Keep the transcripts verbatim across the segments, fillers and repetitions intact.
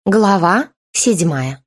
Глава седьмая.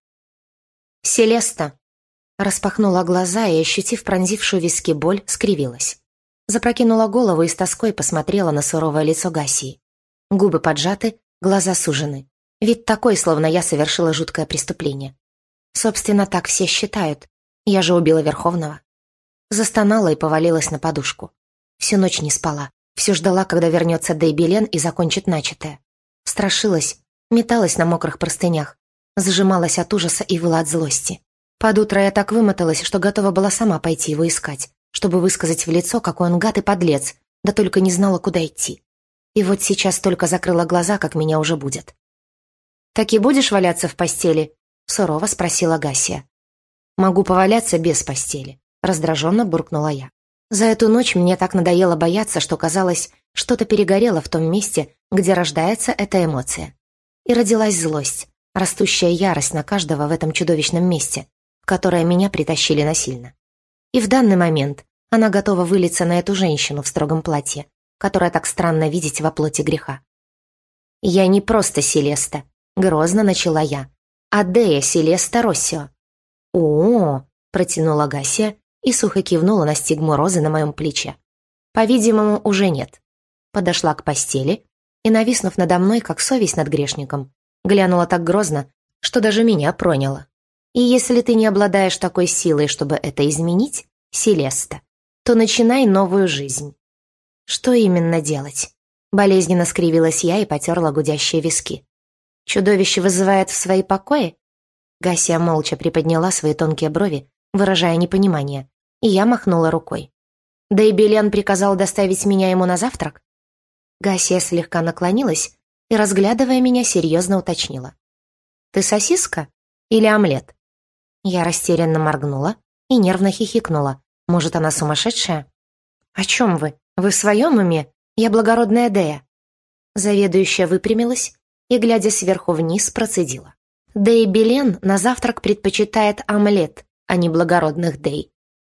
Селеста. Распахнула глаза и, ощутив пронзившую виски боль, скривилась. Запрокинула голову и с тоской посмотрела на суровое лицо Гассии. Губы поджаты, глаза сужены. Вид такой, словно я совершила жуткое преступление. Собственно, так все считают. Я же убила Верховного. Застонала и повалилась на подушку. Всю ночь не спала. Все ждала, когда вернется Дейбелен и закончит начатое. Страшилась. Металась на мокрых простынях, сжималась от ужаса и выла от злости. Под утро я так вымоталась, что готова была сама пойти его искать, чтобы высказать в лицо, какой он гад и подлец, да только не знала, куда идти. И вот сейчас только закрыла глаза, как меня уже будет. «Так и будешь валяться в постели?» — сурово спросила Гассия. «Могу поваляться без постели», — раздраженно буркнула я. За эту ночь мне так надоело бояться, что казалось, что-то перегорело в том месте, где рождается эта эмоция. И родилась злость, растущая ярость на каждого в этом чудовищном месте, в которое меня притащили насильно. И в данный момент она готова вылиться на эту женщину в строгом платье, которая так странно видеть во плоти греха. «Я не просто Селеста», — грозно начала я, «а Дея Селеста Россио». «О-о-о», — протянула Гассия и сухо кивнула на стигму розы на моем плече. «По-видимому, уже нет». Подошла к постели и, нависнув надо мной, как совесть над грешником, глянула так грозно, что даже меня проняло. «И если ты не обладаешь такой силой, чтобы это изменить, Селеста, то начинай новую жизнь». «Что именно делать?» Болезненно скривилась я и потерла гудящие виски. «Чудовище вызывает в свои покои?» Гассия молча приподняла свои тонкие брови, выражая непонимание, и я махнула рукой. «Дейбелен приказал доставить меня ему на завтрак?» Гассия слегка наклонилась и, разглядывая меня, серьезно уточнила. «Ты сосиска или омлет?» Я растерянно моргнула и нервно хихикнула. Может, она сумасшедшая? «О чем вы? Вы в своем уме? Я благородная Дея». Заведующая выпрямилась и, глядя сверху вниз, процедила. «Дейбелен на завтрак предпочитает омлет, а не благородных Дей».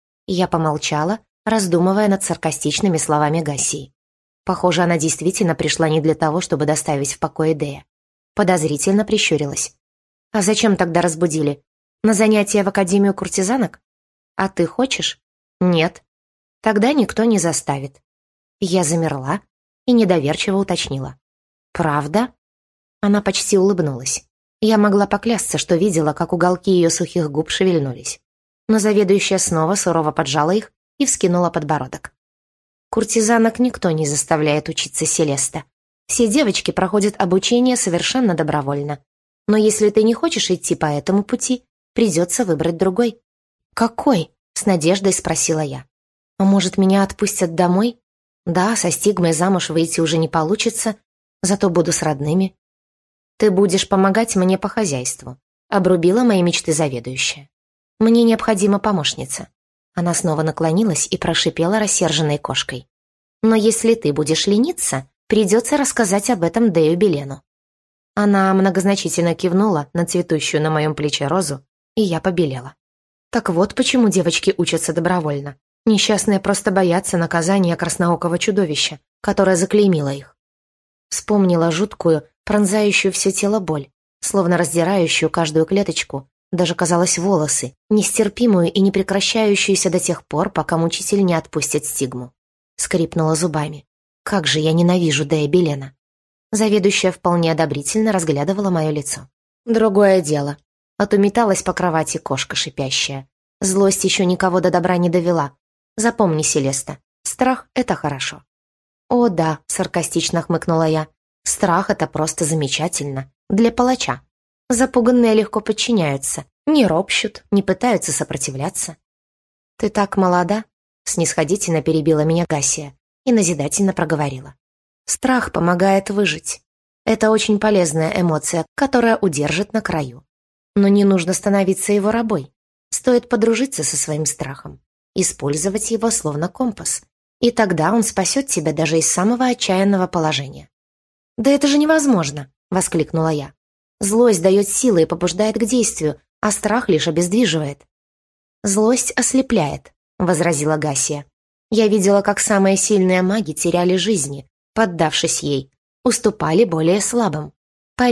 Я помолчала, раздумывая над саркастичными словами Гассии. Похоже, она действительно пришла не для того, чтобы доставить в покое Дея. Подозрительно прищурилась. «А зачем тогда разбудили? На занятия в Академию куртизанок? А ты хочешь?» «Нет». «Тогда никто не заставит». Я замерла и недоверчиво уточнила. «Правда?» Она почти улыбнулась. Я могла поклясться, что видела, как уголки ее сухих губ шевельнулись. Но заведующая снова сурово поджала их и вскинула подбородок. «Куртизанок никто не заставляет учиться, Селеста. Все девочки проходят обучение совершенно добровольно. Но если ты не хочешь идти по этому пути, придется выбрать другой». «Какой?» — с надеждой спросила я. «А может, меня отпустят домой? Да, со стигмой замуж выйти уже не получится, зато буду с родными». «Ты будешь помогать мне по хозяйству», — обрубила мои мечты заведующая. «Мне необходима помощница». Она снова наклонилась и прошипела рассерженной кошкой. «Но если ты будешь лениться, придется рассказать об этом Дею Белену». Она многозначительно кивнула на цветущую на моем плече розу, и я побелела. Так вот почему девочки учатся добровольно. Несчастные просто боятся наказания красноокого чудовища, которое заклеймило их. Вспомнила жуткую, пронзающую все тело боль, словно раздирающую каждую клеточку, даже, казалось, волосы, нестерпимую и не прекращающуюся до тех пор, пока мучитель не отпустит стигму. Скрипнула зубами. Как же я ненавижу Дея Белена. Заведующая вполне одобрительно разглядывала мое лицо. Другое дело. Отуметалась по кровати кошка шипящая. Злость еще никого до добра не довела. Запомни, Селеста, страх — это хорошо. «О да», — саркастично хмыкнула я, — «страх — это просто замечательно. Для палача. Запуганные легко подчиняются, не ропщут, не пытаются сопротивляться». «Ты так молода», — снисходительно перебила меня Гассия и назидательно проговорила. «Страх помогает выжить. Это очень полезная эмоция, которая удержит на краю. Но не нужно становиться его рабой. Стоит подружиться со своим страхом, использовать его словно компас, и тогда он спасет тебя даже из самого отчаянного положения». «Да это же невозможно!» — воскликнула я. «Злость дает силы и побуждает к действию, а страх лишь обездвиживает». «Злость ослепляет», — возразила Гассия. «Я видела, как самые сильные маги теряли жизни, поддавшись ей, уступали более слабым. Поверь,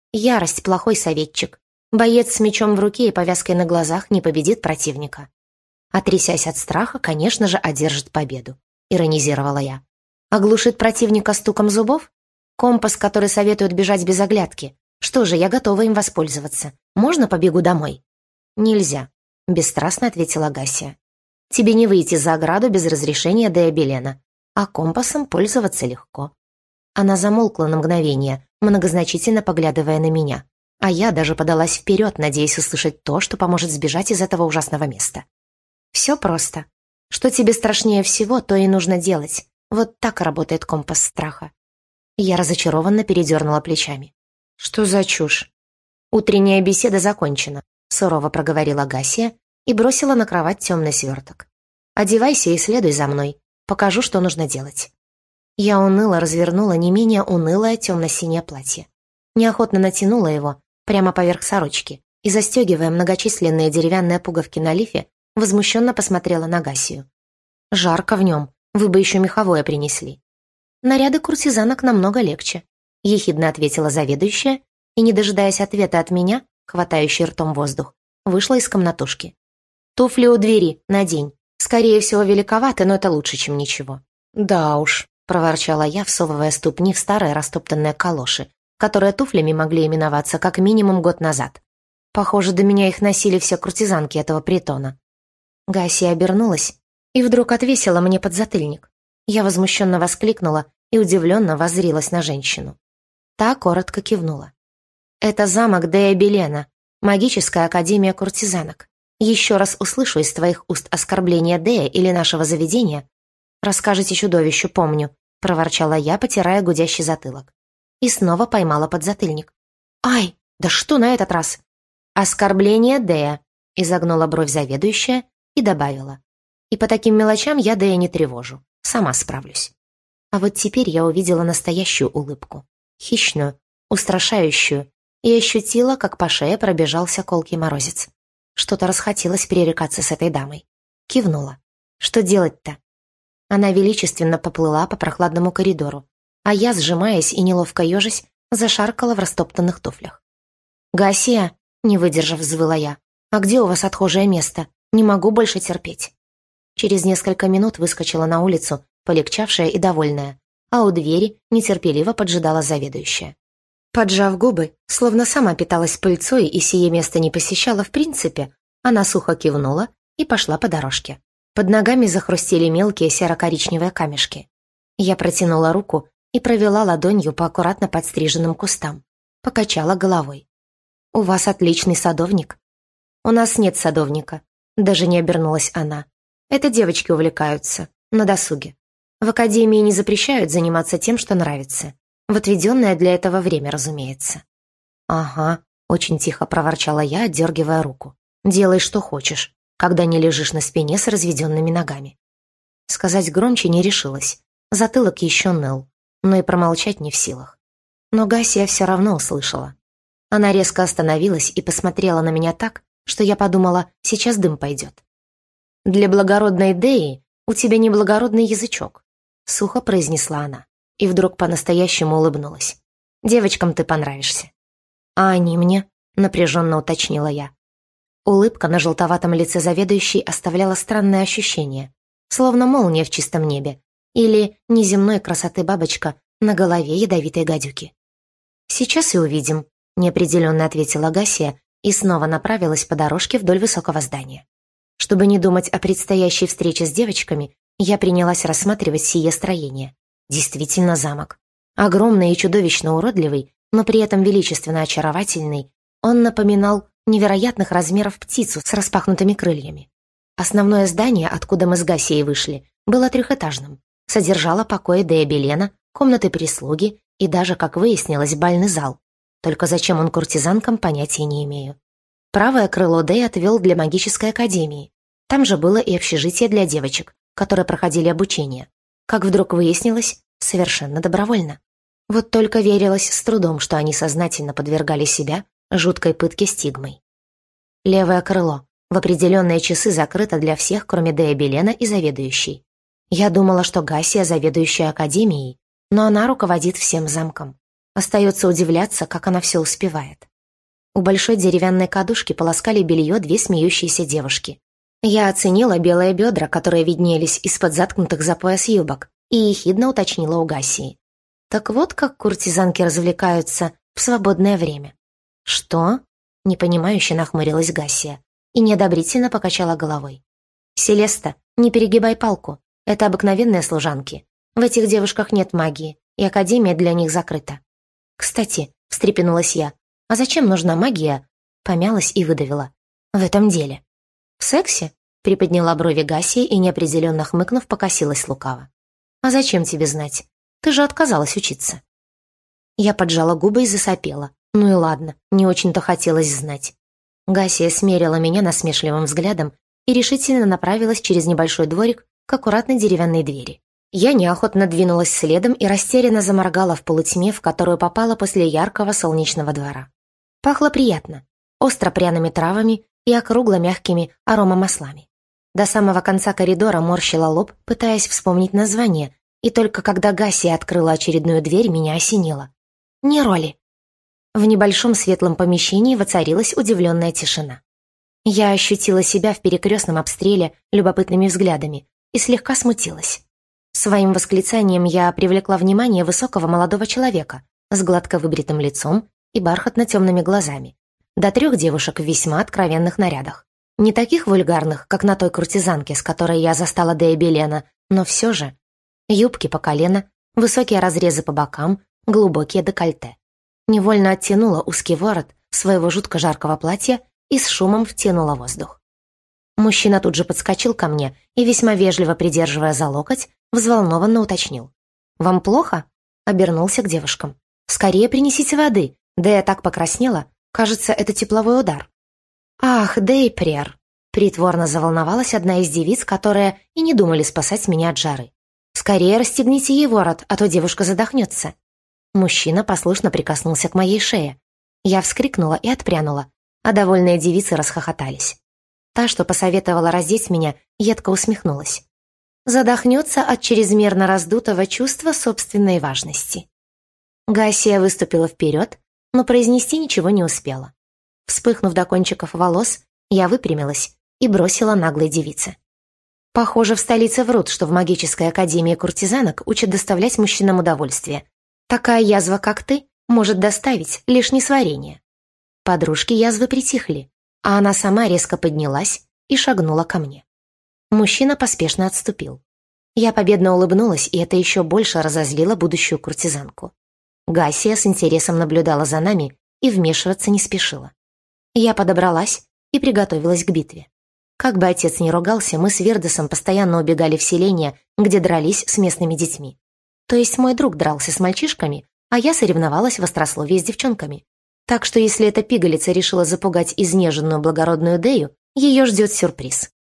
Ярость — плохой советчик. Боец с мечом в руке и повязкой на глазах не победит противника. А трясясь от страха, конечно же, одержит победу, иронизировала я. Оглушит противника стуком зубов? Компас, который советует бежать без оглядки. Что же, я готова им воспользоваться. Можно побегу домой? Нельзя, бесстрастно ответила Гассия. Тебе не выйти за ограду без разрешения Дея Белена, а компасом пользоваться легко. Она замолкла на мгновение, многозначительно поглядывая на меня, а я даже подалась вперед, надеясь услышать то, что поможет сбежать из этого ужасного места. Все просто. Что тебе страшнее всего, то и нужно делать. Вот так работает компас страха. Я разочарованно передернула плечами. Что за чушь? Утренняя беседа закончена, сурово проговорила Гассия и бросила на кровать темный сверток. Одевайся и следуй за мной. Покажу, что нужно делать. Я уныло развернула не менее унылое темно-синее платье. Неохотно натянула его прямо поверх сорочки и, застегивая многочисленные деревянные пуговки на лифе, возмущенно посмотрела на Гассию. «Жарко в нем, вы бы еще меховое принесли». «Наряды куртизанок намного легче», — ехидно ответила заведующая и, не дожидаясь ответа от меня, хватающей ртом воздух, вышла из комнатушки. «Туфли у двери, надень. Скорее всего, великоваты, но это лучше, чем ничего». «Да уж», — проворчала я, всовывая ступни в старые растоптанные калоши, которые туфлями могли именоваться как минимум год назад. Похоже, до меня их носили все куртизанки этого притона. Гассия обернулась и вдруг отвесила мне подзатыльник. Я возмущенно воскликнула и удивленно воззрилась на женщину. Та коротко кивнула. «Это замок Дея Белена, магическая академия куртизанок. Еще раз услышу из твоих уст оскорбление Дея или нашего заведения, расскажете чудовищу, помню», — проворчала я, потирая гудящий затылок. И снова поймала подзатыльник. «Ай, да что на этот раз?» «Оскорбление Дея», — изогнула бровь заведующая и добавила. «И по таким мелочам я Дея не тревожу, сама справлюсь». А вот теперь я увидела настоящую улыбку, хищную, устрашающую, и ощутила, как по шее пробежался колкий морозец. Что-то расхотелось перерекаться с этой дамой. Кивнула. «Что делать-то?» Она величественно поплыла по прохладному коридору, а я, сжимаясь и неловко ежась, зашаркала в растоптанных туфлях. «Гассия!» — не выдержав, взвыла я. «А где у вас отхожее место? Не могу больше терпеть». Через несколько минут выскочила на улицу, полегчавшая и довольная, а у двери нетерпеливо поджидала заведующая. Поджав губы, словно сама питалась пыльцой и сие место не посещала в принципе, она сухо кивнула и пошла по дорожке. Под ногами захрустели мелкие серо-коричневые камешки. Я протянула руку и провела ладонью по аккуратно подстриженным кустам. Покачала головой. «У вас отличный садовник». «У нас нет садовника», — даже не обернулась она. «Это девочки увлекаются, на досуге. В академии не запрещают заниматься тем, что нравится. В отведенное для этого время, разумеется». «Ага», — очень тихо проворчала я, отдергивая руку. «Делай, что хочешь, когда не лежишь на спине с разведенными ногами». Сказать громче не решилась. Затылок еще ныл, но и промолчать не в силах. Но Гассия все равно услышала. Она резко остановилась и посмотрела на меня так, что я подумала, сейчас дым пойдет. «Для благородной Деи у тебя неблагородный язычок», — сухо произнесла она. И вдруг по-настоящему улыбнулась. «Девочкам ты понравишься». «А они мне?» — напряженно уточнила я. Улыбка на желтоватом лице заведующей оставляла странное ощущение, словно молния в чистом небе или неземной красоты бабочка на голове ядовитой гадюки. «Сейчас и увидим», — неопределенно ответила Гассия и снова направилась по дорожке вдоль высокого здания. Чтобы не думать о предстоящей встрече с девочками, я принялась рассматривать сие строение. Действительно замок. Огромный и чудовищно уродливый, но при этом величественно очаровательный, он напоминал невероятных размеров птицу с распахнутыми крыльями. Основное здание, откуда мы с Гассией вышли, было трехэтажным. Содержало покои Дея Белена, комнаты прислуги и даже, как выяснилось, бальный зал. Только зачем он куртизанкам, понятия не имею. Правое крыло Дэй отвел для магической академии. Там же было и общежитие для девочек, которые проходили обучение. Как вдруг выяснилось, совершенно добровольно. Вот только верилось с трудом, что они сознательно подвергали себя жуткой пытке стигмой. Левое крыло в определенные часы закрыто для всех, кроме Дея Белена и заведующей. Я думала, что Гассия заведующая академией, но она руководит всем замком. Остается удивляться, как она все успевает. У большой деревянной кадушки полоскали белье две смеющиеся девушки. Я оценила белые бедра, которые виднелись из-под заткнутых за пояс юбок, и ехидно уточнила у Гассии. Так вот как куртизанки развлекаются в свободное время. «Что?» — непонимающе нахмурилась Гассия и неодобрительно покачала головой. «Селеста, не перегибай палку. Это обыкновенные служанки. В этих девушках нет магии, и академия для них закрыта». «Кстати», — встрепенулась я, «а зачем нужна магия?» Помялась и выдавила. «В этом деле». «В сексе?» — приподняла брови Гассия и, неопределенно хмыкнув, покосилась лукаво. «А зачем тебе знать? Ты же отказалась учиться». Я поджала губы и засопела. Ну и ладно, не очень-то хотелось знать. Гассия смерила меня насмешливым взглядом и решительно направилась через небольшой дворик к аккуратной деревянной двери. Я неохотно двинулась следом и растерянно заморгала в полутьме, в которую попала после яркого солнечного двора. Пахло приятно, остро пряными травами и округло-мягкими аромамаслами. До самого конца коридора морщила лоб, пытаясь вспомнить название, и только когда Гассия открыла очередную дверь, меня осенило. «Не роли». В небольшом светлом помещении воцарилась удивленная тишина. Я ощутила себя в перекрестном обстреле любопытными взглядами и слегка смутилась. Своим восклицанием я привлекла внимание высокого молодого человека с гладко выбритым лицом и бархатно-темными глазами, до трех девушек в весьма откровенных нарядах. Не таких вульгарных, как на той куртизанке, с которой я застала Дея Белена, но все же. Юбки по колено, высокие разрезы по бокам, глубокие декольте. Невольно оттянула узкий ворот своего жутко жаркого платья и с шумом втянула воздух. Мужчина тут же подскочил ко мне и, весьма вежливо придерживая за локоть, взволнованно уточнил. «Вам плохо?» — обернулся к девушкам. «Скорее принесите воды, да я так покраснела. Кажется, это тепловой удар». «Ах, Дейпрер!» — притворно заволновалась одна из девиц, которые и не думали спасать меня от жары. «Скорее расстегните ей ворот, а то девушка задохнется». Мужчина послушно прикоснулся к моей шее. Я вскрикнула и отпрянула, а довольные девицы расхохотались. Та, что посоветовала раздеть меня, едко усмехнулась. Задохнется от чрезмерно раздутого чувства собственной важности. Гассия выступила вперед, но произнести ничего не успела. Вспыхнув до кончиков волос, я выпрямилась и бросила наглой девице. Похоже, в столице врут, что в магической академии куртизанок учат доставлять мужчинам удовольствие. Такая язва, как ты, может доставить лишь несварение. Подружки язвы притихли, а она сама резко поднялась и шагнула ко мне. Мужчина поспешно отступил. Я победно улыбнулась, и это еще больше разозлило будущую куртизанку. Гассия с интересом наблюдала за нами и вмешиваться не спешила. Я подобралась и приготовилась к битве. Как бы отец ни ругался, мы с Вирдосом постоянно убегали в селение, где дрались с местными детьми. То есть мой друг дрался с мальчишками, а я соревновалась в острословии с девчонками. Так что если эта пигалица решила запугать изнеженную благородную Дею, ее ждет сюрприз.